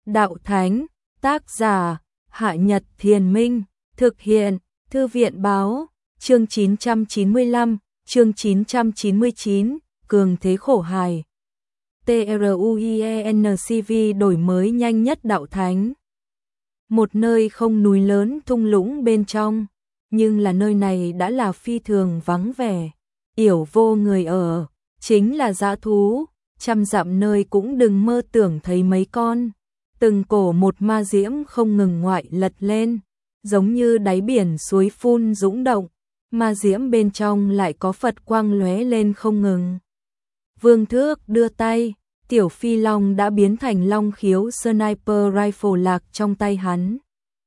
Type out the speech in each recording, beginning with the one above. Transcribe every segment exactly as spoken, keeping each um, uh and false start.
Đạo Thánh, tác giả, Hạ Nhật Thiền Minh, thực hiện, Thư viện Báo, chương chín trăm chín mươi lăm, chương chín trăm chín mươi chín, Cường Thế Khổ Hài. TRUIENCV đổi mới nhanh nhất Đạo Thánh. Một nơi không núi lớn thung lũng bên trong, nhưng là nơi này đã là phi thường vắng vẻ, yểu vô người ở, chính là dã thú, trăm dặm nơi cũng đừng mơ tưởng thấy mấy con. Từng cổ một ma diễm không ngừng ngoại lật lên, giống như đáy biển suối phun dũng động, ma diễm bên trong lại có Phật quang lóe lên không ngừng. Vương Thước đưa tay, tiểu phi long đã biến thành long khiếu sniper rifle lạc trong tay hắn.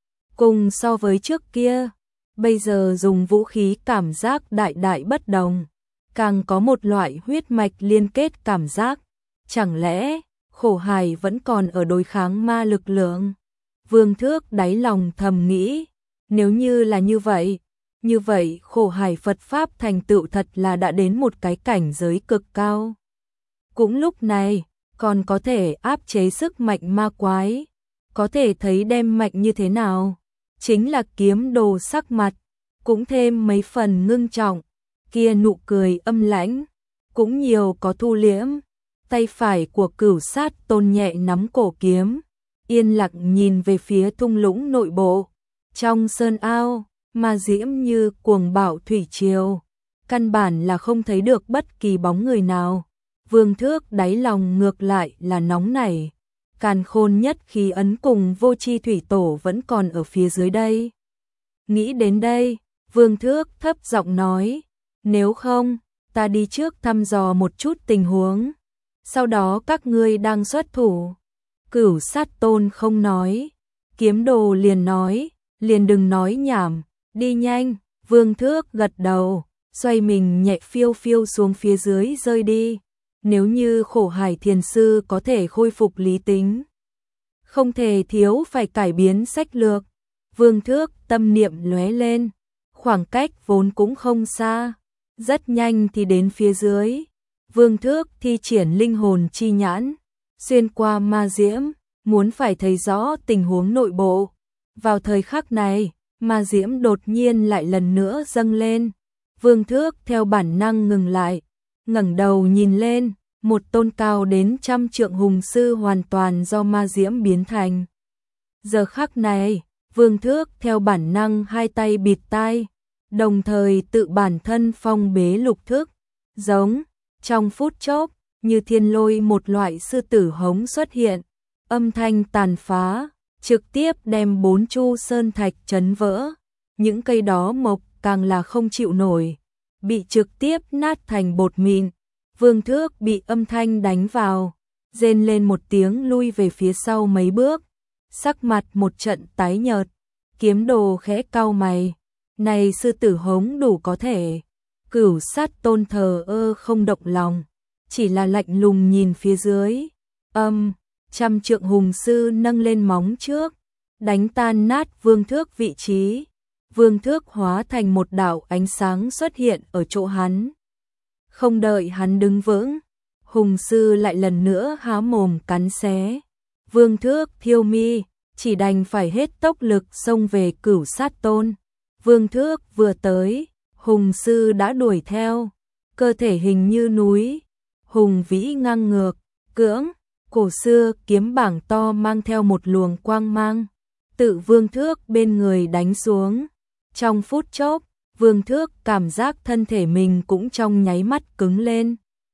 Cùng so với trước kia, bây giờ dùng vũ khí cảm giác đại đại bất đồng, càng có một loại huyết mạch liên kết cảm giác. Chẳng lẽ Khổ Hài vẫn còn ở đối kháng ma lực lượng? Vương Thước đáy lòng thầm nghĩ, nếu như là như vậy, như vậy Khổ Hài Phật Pháp thành tựu thật là đã đến một cái cảnh giới cực cao. Cũng lúc này, còn có thể áp chế sức mạnh ma quái, có thể thấy đem mạnh như thế nào. Chính là kiếm đồ sắc mặt, cũng thêm mấy phần ngưng trọng, kia nụ cười âm lãnh, cũng nhiều có thu liễm. Tay phải của Cửu Sát Tôn nhẹ nắm cổ kiếm, yên lặng nhìn về phía thung lũng nội bộ. Trong sơn ao, ma diễm như cuồng bạo thủy triều, căn bản là không thấy được bất kỳ bóng người nào. Vương Thước đáy lòng ngược lại là nóng nảy, càn khôn nhất khí ấn cùng vô chi thủy tổ vẫn còn ở phía dưới đây. Nghĩ đến đây, Vương Thước thấp giọng nói, nếu không, ta đi trước thăm dò một chút tình huống, sau đó các ngươi đang xuất thủ. Cửu Sát Tôn không nói, kiếm đồ liền nói, liền đừng nói nhảm, đi nhanh. Vương Thước gật đầu, xoay mình nhẹ phiêu phiêu xuống phía dưới rơi đi. Nếu như Khổ Hài Thiền Sư có thể khôi phục lý tính, không thể thiếu phải cải biến sách lược. Vương Thước tâm niệm lóe lên, khoảng cách vốn cũng không xa, rất nhanh thì đến phía dưới. Vương Thước thi triển linh hồn chi nhãn, xuyên qua ma diễm, muốn phải thấy rõ tình huống nội bộ. Vào thời khắc này, ma diễm đột nhiên lại lần nữa dâng lên. Vương Thước theo bản năng ngừng lại, ngẩng đầu nhìn lên, một tôn cao đến trăm trượng hùng sư hoàn toàn do ma diễm biến thành. Giờ khắc này, Vương Thước theo bản năng hai tay bịt tai, đồng thời tự bản thân phong bế lục thức, giống. Trong phút chốc, như thiên lôi một loại sư tử hống xuất hiện, âm thanh tàn phá, trực tiếp đem bốn chu sơn thạch chấn vỡ. Những cây đó mộc càng là không chịu nổi, bị trực tiếp nát thành bột mịn. Vương Thước bị âm thanh đánh vào, rên lên một tiếng lui về phía sau mấy bước, sắc mặt một trận tái nhợt. Kiếm đồ khẽ cau mày, này sư tử hống đủ có thể. Cửu Sát Tôn thờ ơ không động lòng, chỉ là lạnh lùng nhìn phía dưới. Âm, trăm trượng hùng sư nâng lên móng trước, đánh tan nát Vương Thước vị trí. Vương Thước hóa thành một đạo ánh sáng xuất hiện ở chỗ hắn. Không đợi hắn đứng vững, hùng sư lại lần nữa há mồm cắn xé. Vương Thước thiêu mi, chỉ đành phải hết tốc lực xông về Cửu Sát Tôn. Vương Thước vừa tới, hùng sư đã đuổi theo, cơ thể hình như núi, hùng vĩ ngang ngược, cưỡng, cổ xưa kiếm bảng to mang theo một luồng quang mang, tự Vương Thước bên người đánh xuống. Trong phút chốc, Vương Thước cảm giác thân thể mình cũng trong nháy mắt cứng lên.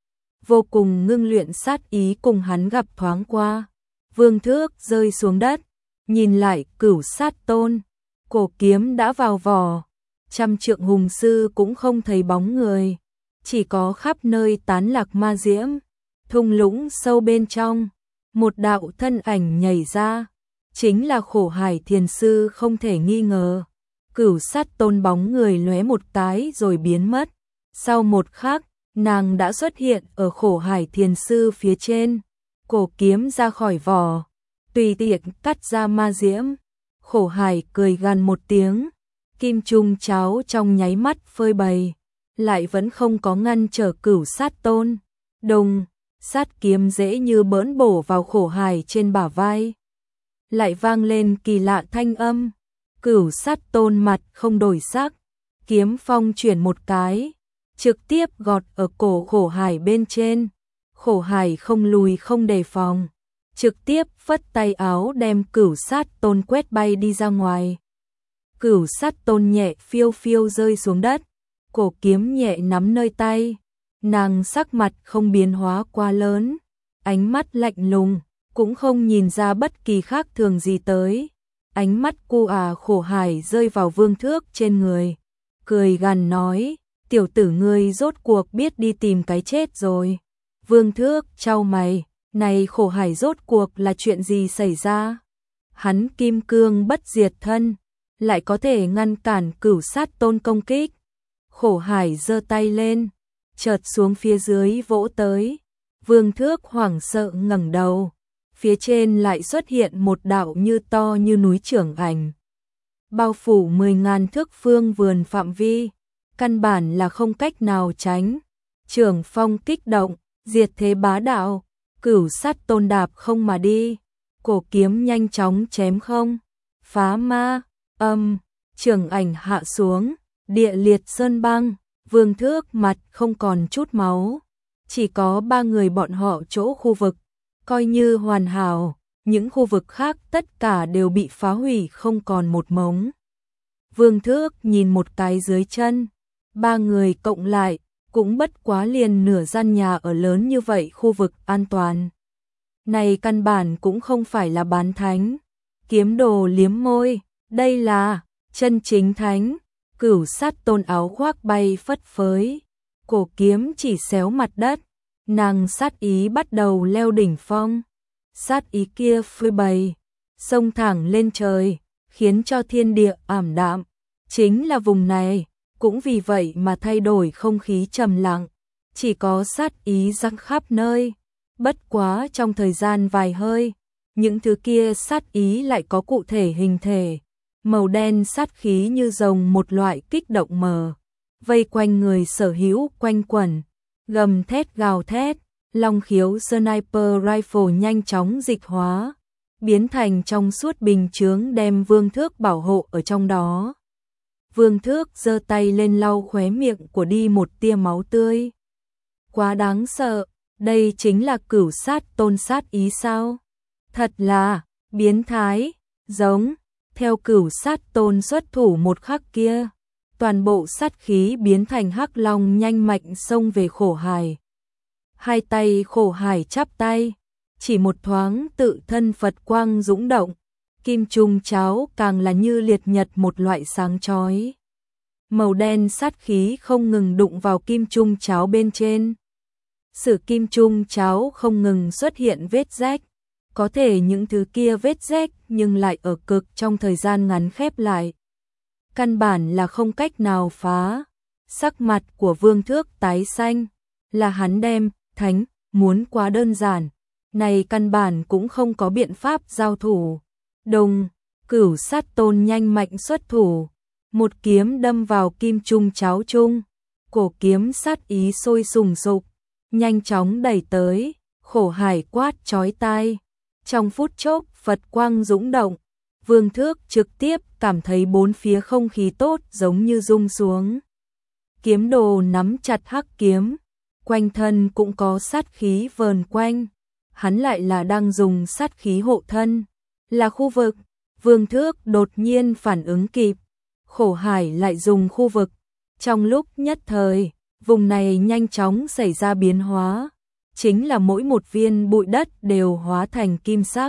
Vô cùng ngưng luyện sát ý cùng hắn gặp thoáng qua. Vương Thước rơi xuống đất, nhìn lại Cửu Sát Tôn, cổ kiếm đã vào vỏ. Trăm trượng hùng sư cũng không thấy bóng người, chỉ có khắp nơi tán lạc ma diễm. Thung lũng sâu bên trong, một đạo thân ảnh nhảy ra, chính là Khổ Hài Thiền Sư không thể nghi ngờ. Cửu Sát Tôn bóng người lóe một cái rồi biến mất. Sau một khắc, nàng đã xuất hiện ở Khổ Hài Thiền Sư phía trên, cổ kiếm ra khỏi vỏ, tùy tiện cắt ra ma diễm. Khổ Hài cười gằn một tiếng, kim trung cháo trong nháy mắt phơi bày, lại vẫn không có ngăn trở Cửu Sát Tôn. Đùng, sát kiếm dễ như bỡn bổ vào Khổ Hài trên bả vai. lại vang lên kỳ lạ thanh âm. Cửu Sát Tôn mặt không đổi sắc, kiếm phong chuyển một cái, trực tiếp gọt ở cổ Khổ Hải bên trên. Khổ Hải không lùi không đề phòng, trực tiếp phất tay áo đem Cửu Sát Tôn quét bay đi ra ngoài. Cửu Sát Tôn nhẹ phiêu phiêu rơi xuống đất, cổ kiếm nhẹ nắm nơi tay, nàng sắc mặt không biến hóa quá lớn, ánh mắt lạnh lùng, cũng không nhìn ra bất kỳ khác thường gì tới. Ánh mắt cô à Khổ Hải rơi vào Vương Thước trên người, cười gằn nói, tiểu tử ngươi rốt cuộc biết đi tìm cái chết rồi. Vương Thước chau mày, này Khổ Hải rốt cuộc là chuyện gì xảy ra? Hắn kim cương bất diệt thân, lại có thể ngăn cản Cửu Sát Tôn công kích. Khổ Hải giơ tay lên, chợt xuống phía dưới vỗ tới. Vương Thước hoảng sợ ngẩng đầu, phía trên lại xuất hiện một đạo như to như núi trưởng ảnh, bao phủ mười ngàn thước phương vườn phạm vi, căn bản là không cách nào tránh. Trưởng phong kích động, diệt thế bá đạo, Cửu Sát Tôn đạp không mà đi, cổ kiếm nhanh chóng chém không, phá ma, âm, trưởng ảnh hạ xuống, địa liệt sơn băng. Vương Thước mặt không còn chút máu, chỉ có ba người bọn họ chỗ khu vực coi như hoàn hảo, những khu vực khác tất cả đều bị phá hủy không còn một mống. Vương Thước nhìn một cái dưới chân, ba người cộng lại cũng bất quá liền nửa gian nhà ở lớn như vậy khu vực an toàn. Này căn bản cũng không phải là bán thánh. Kiếm Đồ liếm môi, đây là chân chính thánh. Cửu Sát Tôn áo khoác bay phất phới, cổ kiếm chỉ xéo mặt đất, nàng sát ý bắt đầu leo đỉnh phong. Sát ý kia phơi bày, xông thẳng lên trời, khiến cho thiên địa ảm đạm. Chính là vùng này, cũng vì vậy mà thay đổi không khí trầm lặng, chỉ có sát ý răng khắp nơi. Bất quá trong thời gian vài hơi, những thứ kia sát ý lại có cụ thể hình thể. Màu đen sát khí như rồng một loại kích động mờ, vây quanh người sở hữu quanh quẩn, gầm thét gào thét, long khiếu sniper rifle nhanh chóng dịch hóa, biến thành trong suốt bình chướng đem Vương Thước bảo hộ ở trong đó. Vương Thước giơ tay lên lau khóe miệng của đi một tia máu tươi. Quá đáng sợ, đây chính là Cửu Sát Tôn sát ý sao? Thật là biến thái, giống. Theo Cửu Sát Tôn xuất thủ một khắc kia, toàn bộ sát khí biến thành hắc long nhanh mạnh xông về Khổ Hải. Hai tay Khổ Hải chắp tay, chỉ một thoáng tự thân Phật quang dũng động, kim trung cháo càng là như liệt nhật một loại sáng chói. Màu đen sát khí không ngừng đụng vào kim trung cháo bên trên. Sử kim trung cháo không ngừng xuất hiện vết rách. Có thể những thứ kia vết rách nhưng lại ở cực trong thời gian ngắn khép lại. Căn bản là không cách nào phá. Sắc mặt của Vương Thước tái xanh, là hắn đem, thánh, muốn quá đơn giản. Này căn bản cũng không có biện pháp giao thủ. Đồng, Cửu Sát Tôn nhanh mạnh xuất thủ. Một kiếm đâm vào kim trung cháo trung. Cổ kiếm sát ý sôi sùng sục, nhanh chóng đẩy tới, Khổ Hải quát chói tai. Trong phút chốc Phật quang dũng động, Vương Thước trực tiếp cảm thấy bốn phía không khí tốt giống như rung xuống. Kiếm Đồ nắm chặt hắc kiếm, quanh thân cũng có sát khí vờn quanh, hắn lại là đang dùng sát khí hộ thân, là khu vực. Vương Thước đột nhiên phản ứng kịp, Khổ Hải lại dùng khu vực. Trong lúc nhất thời, vùng này nhanh chóng xảy ra biến hóa. Chính là mỗi một viên bụi đất đều hóa thành kim sắc.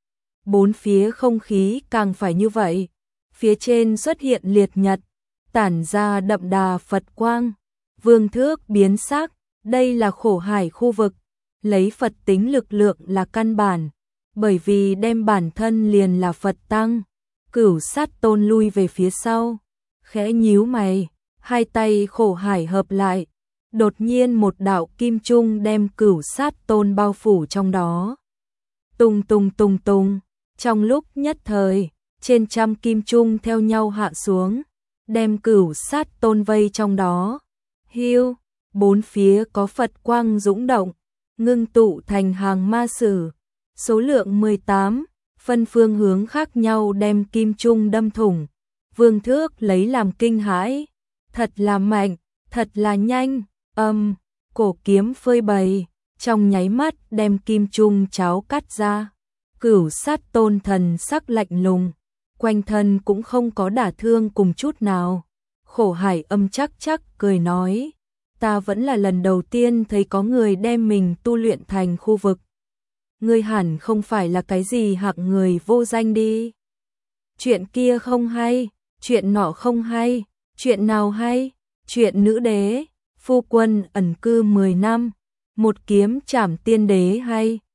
Bốn phía không khí càng phải như vậy. Phía trên xuất hiện liệt nhật, tản ra đậm đà Phật quang. Vương Thước biến sắc, đây là Khổ Hải khu vực, lấy Phật tính lực lượng là căn bản, bởi vì đem bản thân liền là Phật tăng. Cửu Sát Tôn lui về phía sau, khẽ nhíu mày, hai tay Khổ Hải hợp lại. Đột nhiên một đạo kim trung đem Cửu Sát Tôn bao phủ trong đó. Tung tung tung tung, trong lúc nhất thời, trên trăm kim trung theo nhau hạ xuống, đem Cửu Sát Tôn vây trong đó. Hiu, bốn phía có Phật quang dũng động, ngưng tụ thành hàng ma sử. Số lượng mười tám, phân phương hướng khác nhau đem kim trung đâm thủng. Vương Thước lấy làm kinh hãi, thật là mạnh, thật là nhanh, âm, cổ kiếm phơi bày, trong nháy mắt đem kim trung cháo cắt ra. Cửu Sát Tôn thần sắc lạnh lùng, quanh thân cũng không có đả thương cùng chút nào. Khổ Hải âm chắc chắc cười nói, ta vẫn là lần đầu tiên thấy có người đem mình tu luyện thành khu vực. Ngươi hẳn không phải là cái gì hạng người vô danh đi. Chuyện kia không hay, chuyện nọ không hay, chuyện nào hay, chuyện nữ đế, phu quân ẩn cư mười năm, một kiếm trảm tiên đế hay,